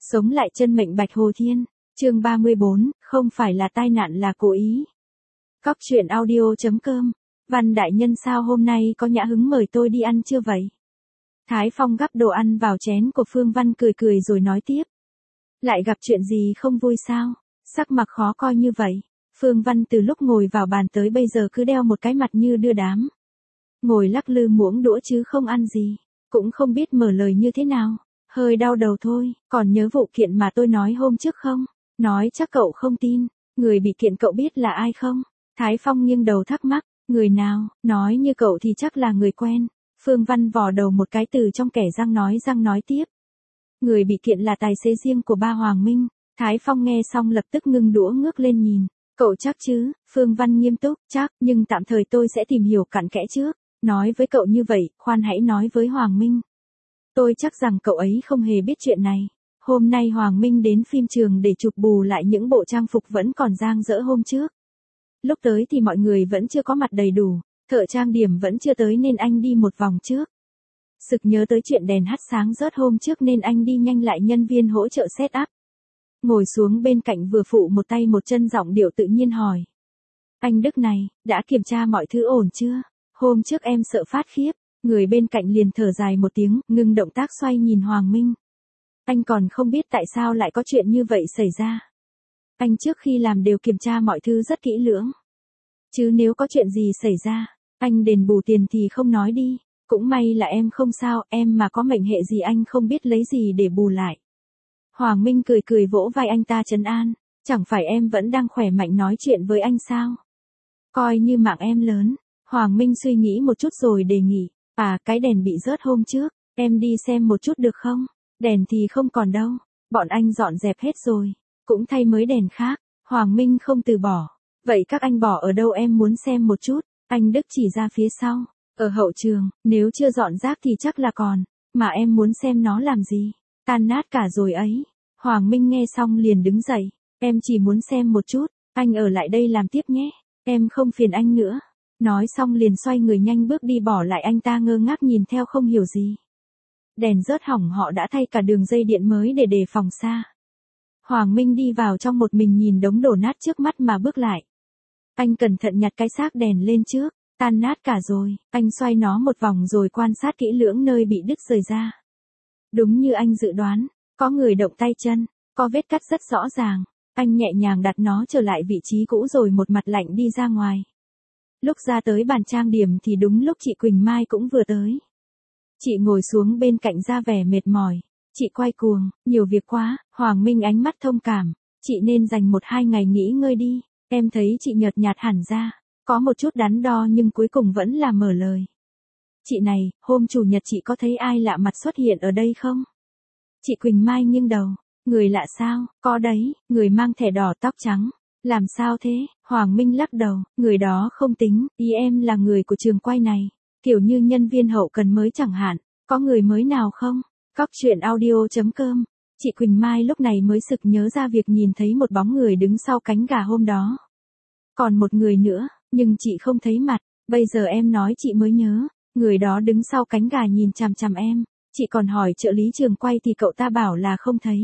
Sống lại chân mệnh Bạch Hồ Thiên, chương 34, không phải là tai nạn là cố ý. Cóc truyện audio.com, Văn đại nhân sao hôm nay có nhã hứng mời tôi đi ăn chưa vậy? Thái Phong gắp đồ ăn vào chén của Phương Văn cười cười rồi nói tiếp. Lại gặp chuyện gì không vui sao? Sắc mặt khó coi như vậy. Phương Văn từ lúc ngồi vào bàn tới bây giờ cứ đeo một cái mặt như đưa đám. Ngồi lắc lư muỗng đũa chứ không ăn gì, cũng không biết mở lời như thế nào. Hơi đau đầu thôi, còn nhớ vụ kiện mà tôi nói hôm trước không? Nói chắc cậu không tin, người bị kiện cậu biết là ai không? Thái Phong nghiêng đầu thắc mắc, người nào, nói như cậu thì chắc là người quen. Phương Văn vò đầu một cái từ trong kẻ răng nói tiếp. Người bị kiện là tài xế riêng của ba Hoàng Minh. Thái Phong nghe xong lập tức ngưng đũa ngước lên nhìn. Cậu chắc chứ? Phương Văn nghiêm túc, chắc, nhưng tạm thời tôi sẽ tìm hiểu cặn kẽ trước. Nói với cậu như vậy, khoan hãy nói với Hoàng Minh. Tôi chắc rằng cậu ấy không hề biết chuyện này. Hôm nay Hoàng Minh đến phim trường để chụp bù lại những bộ trang phục vẫn còn dang dỡ hôm trước. Lúc tới thì mọi người vẫn chưa có mặt đầy đủ, thợ trang điểm vẫn chưa tới nên anh đi một vòng trước. Sực nhớ tới chuyện đèn hắt sáng rớt hôm trước nên anh đi nhanh lại nhân viên hỗ trợ set up. Ngồi xuống bên cạnh vừa phụ một tay một chân giọng điệu tự nhiên hỏi. Anh Đức này, đã kiểm tra mọi thứ ổn chưa? Hôm trước em sợ phát khiếp. Người bên cạnh liền thở dài một tiếng, ngưng động tác xoay nhìn Hoàng Minh. Anh còn không biết tại sao lại có chuyện như vậy xảy ra. Anh trước khi làm đều kiểm tra mọi thứ rất kỹ lưỡng. Chứ nếu có chuyện gì xảy ra, anh đền bù tiền thì không nói đi. Cũng may là em không sao, em mà có mệnh hệ gì anh không biết lấy gì để bù lại. Hoàng Minh cười cười vỗ vai anh ta trấn an. Chẳng phải em vẫn đang khỏe mạnh nói chuyện với anh sao? Coi như mạng em lớn. Hoàng Minh suy nghĩ một chút rồi đề nghị. À, cái đèn bị rớt hôm trước, em đi xem một chút được không? Đèn thì không còn đâu, bọn anh dọn dẹp hết rồi, cũng thay mới đèn khác. Hoàng Minh không từ bỏ. Vậy các anh bỏ ở đâu em muốn xem một chút? Anh Đức chỉ ra phía sau, ở hậu trường, nếu chưa dọn rác thì chắc là còn, mà em muốn xem nó làm gì? Tan nát cả rồi ấy. Hoàng Minh nghe xong liền đứng dậy, em chỉ muốn xem một chút, anh ở lại đây làm tiếp nhé, em không phiền anh nữa. Nói xong liền xoay người nhanh bước đi bỏ lại anh ta ngơ ngác nhìn theo không hiểu gì. Đèn rớt hỏng họ đã thay cả đường dây điện mới để đề phòng xa. Hoàng Minh đi vào trong một mình nhìn đống đổ nát trước mắt mà bước lại. Anh cẩn thận nhặt cái xác đèn lên trước, tan nát cả rồi, anh xoay nó một vòng rồi quan sát kỹ lưỡng nơi bị đứt rời ra. Đúng như anh dự đoán, có người động tay chân, có vết cắt rất rõ ràng. Anh nhẹ nhàng đặt nó trở lại vị trí cũ rồi một mặt lạnh đi ra ngoài. Lúc ra tới bàn trang điểm thì đúng lúc chị Quỳnh Mai cũng vừa tới. Chị ngồi xuống bên cạnh ra vẻ mệt mỏi. Chị quay cuồng, nhiều việc quá. Hoàng Minh ánh mắt thông cảm. Chị nên dành 1-2 ngày nghỉ ngơi đi. Em thấy chị nhợt nhạt hẳn ra. Có một chút đắn đo nhưng cuối cùng vẫn là mở lời. Chị này, hôm chủ nhật chị có thấy ai lạ mặt xuất hiện ở đây không? Chị Quỳnh Mai nghiêng đầu. Người lạ sao? Có đấy, người mang thẻ đỏ tóc trắng. Làm sao thế? Hoàng Minh lắc đầu, người đó không tính, ý em là người của trường quay này, kiểu như nhân viên hậu cần mới chẳng hạn, có người mới nào không? Cóc truyện audio.com, chị Quỳnh Mai lúc này mới sực nhớ ra việc nhìn thấy một bóng người đứng sau cánh gà hôm đó. Còn một người nữa, nhưng chị không thấy mặt, bây giờ em nói chị mới nhớ, người đó đứng sau cánh gà nhìn chằm chằm em, chị còn hỏi trợ lý trường quay thì cậu ta bảo là không thấy.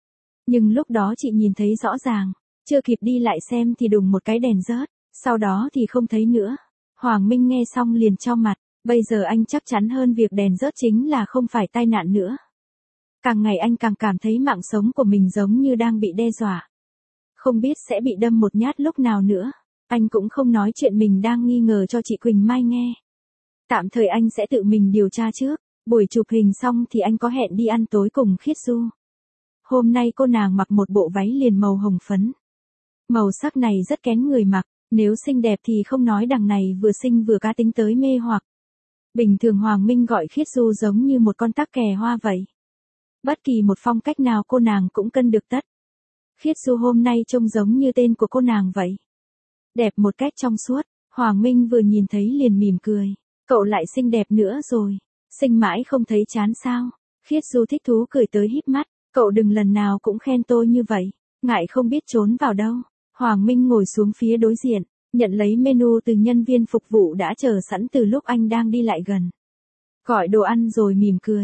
Nhưng lúc đó chị nhìn thấy rõ ràng. Chưa kịp đi lại xem thì đùng một cái đèn rớt, sau đó thì không thấy nữa. Hoàng Minh nghe xong liền cho mặt, bây giờ anh chắc chắn hơn việc đèn rớt chính là không phải tai nạn nữa. Càng ngày anh càng cảm thấy mạng sống của mình giống như đang bị đe dọa. Không biết sẽ bị đâm một nhát lúc nào nữa. Anh cũng không nói chuyện mình đang nghi ngờ cho chị Quỳnh Mai nghe. Tạm thời anh sẽ tự mình điều tra trước, buổi chụp hình xong thì anh có hẹn đi ăn tối cùng Khiết Du. Hôm nay cô nàng mặc một bộ váy liền màu hồng phấn. Màu sắc này rất kén người mặc, nếu xinh đẹp thì không nói đằng này vừa xinh vừa cá tính tới mê hoặc. Bình thường Hoàng Minh gọi Khiết Du giống như một con tắc kè hoa vậy. Bất kỳ một phong cách nào cô nàng cũng cân được tất. Khiết Du hôm nay trông giống như tên của cô nàng vậy. Đẹp một cách trong suốt, Hoàng Minh vừa nhìn thấy liền mỉm cười. Cậu lại xinh đẹp nữa rồi, xinh mãi không thấy chán sao? Khiết Du thích thú cười tới híp mắt, cậu đừng lần nào cũng khen tôi như vậy, ngại không biết trốn vào đâu. Hoàng Minh ngồi xuống phía đối diện, nhận lấy menu từ nhân viên phục vụ đã chờ sẵn từ lúc anh đang đi lại gần. Gọi đồ ăn rồi mỉm cười.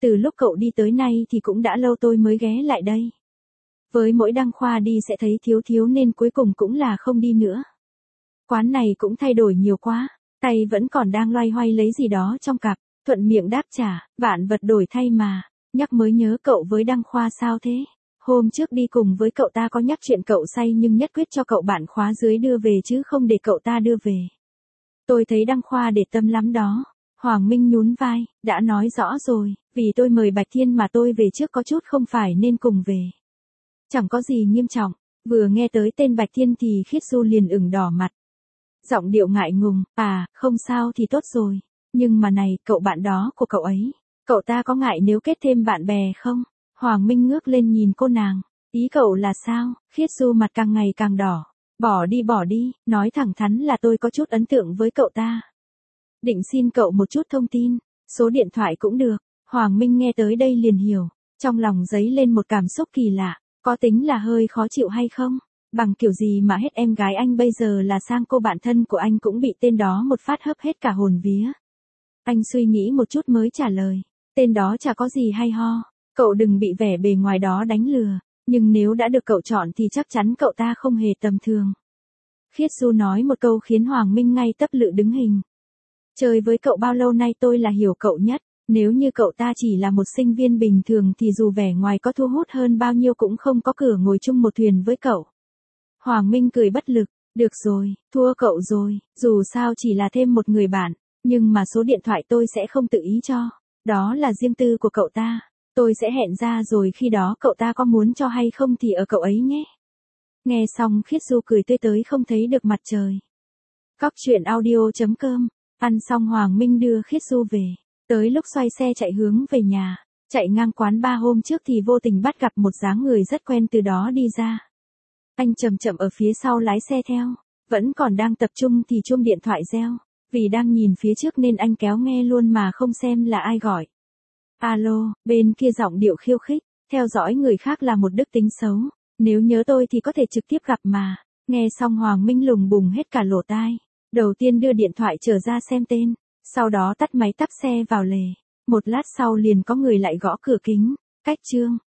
Từ lúc cậu đi tới nay thì cũng đã lâu tôi mới ghé lại đây. Với mỗi Đăng Khoa đi sẽ thấy thiếu thiếu nên cuối cùng cũng là không đi nữa. Quán này cũng thay đổi nhiều quá, tay vẫn còn đang loay hoay lấy gì đó trong cặp, thuận miệng đáp trả, vạn vật đổi thay mà, nhắc mới nhớ cậu với Đăng Khoa sao thế? Hôm trước đi cùng với cậu ta có nhắc chuyện cậu say nhưng nhất quyết cho cậu bạn khóa dưới đưa về chứ không để cậu ta đưa về. Tôi thấy Đăng Khoa để tâm lắm đó. Hoàng Minh nhún vai, đã nói rõ rồi, vì tôi mời Bạch Thiên mà tôi về trước có chút không phải nên cùng về. Chẳng có gì nghiêm trọng, vừa nghe tới tên Bạch Thiên thì Khiết Du liền ửng đỏ mặt. Giọng điệu ngại ngùng, không sao thì tốt rồi, nhưng mà này, cậu bạn đó của cậu ấy, cậu ta có ngại nếu kết thêm bạn bè không? Hoàng Minh ngước lên nhìn cô nàng, ý cậu là sao? Khiết Du mặt càng ngày càng đỏ, bỏ đi, nói thẳng thắn là tôi có chút ấn tượng với cậu ta. Định xin cậu một chút thông tin, số điện thoại cũng được. Hoàng Minh nghe tới đây liền hiểu, trong lòng dấy lên một cảm xúc kỳ lạ, có tính là hơi khó chịu hay không? Bằng kiểu gì mà hết em gái anh bây giờ là sang cô bạn thân của anh cũng bị tên đó một phát hấp hết cả hồn vía. Anh suy nghĩ một chút mới trả lời, tên đó chả có gì hay ho, cậu đừng bị vẻ bề ngoài đó đánh lừa, nhưng nếu đã được cậu chọn thì chắc chắn cậu ta không hề tầm thường. Khiết Du nói một câu khiến Hoàng Minh ngay tấp lự đứng hình. Chơi với cậu bao lâu nay tôi là hiểu cậu nhất, nếu như cậu ta chỉ là một sinh viên bình thường thì dù vẻ ngoài có thu hút hơn bao nhiêu cũng không có cửa ngồi chung một thuyền với cậu. Hoàng Minh cười bất lực, được rồi, thua cậu rồi, dù sao chỉ là thêm một người bạn, nhưng mà số điện thoại tôi sẽ không tự ý cho, đó là riêng tư của cậu ta, tôi sẽ hẹn ra rồi khi đó cậu ta có muốn cho hay không thì ở cậu ấy nhé. Nghe xong Khiết Du cười tươi tới không thấy được mặt trời. Cóc truyện audio.com. Ăn xong Hoàng Minh đưa Khiết Du về, tới lúc xoay xe chạy hướng về nhà, chạy ngang quán bar hôm trước thì vô tình bắt gặp một dáng người rất quen từ đó đi ra. Anh chậm chậm ở phía sau lái xe theo, vẫn còn đang tập trung thì chuông điện thoại reo, vì đang nhìn phía trước nên anh kéo nghe luôn mà không xem là ai gọi. Alo, bên kia giọng điệu khiêu khích, theo dõi người khác là một đức tính xấu, nếu nhớ tôi thì có thể trực tiếp gặp mà. Nghe xong Hoàng Minh lùng bùng hết cả lỗ tai. Đầu tiên đưa điện thoại trở ra xem tên, sau đó tắt máy tắt xe vào lề. Một lát sau liền có người lại gõ cửa kính, cách Trương.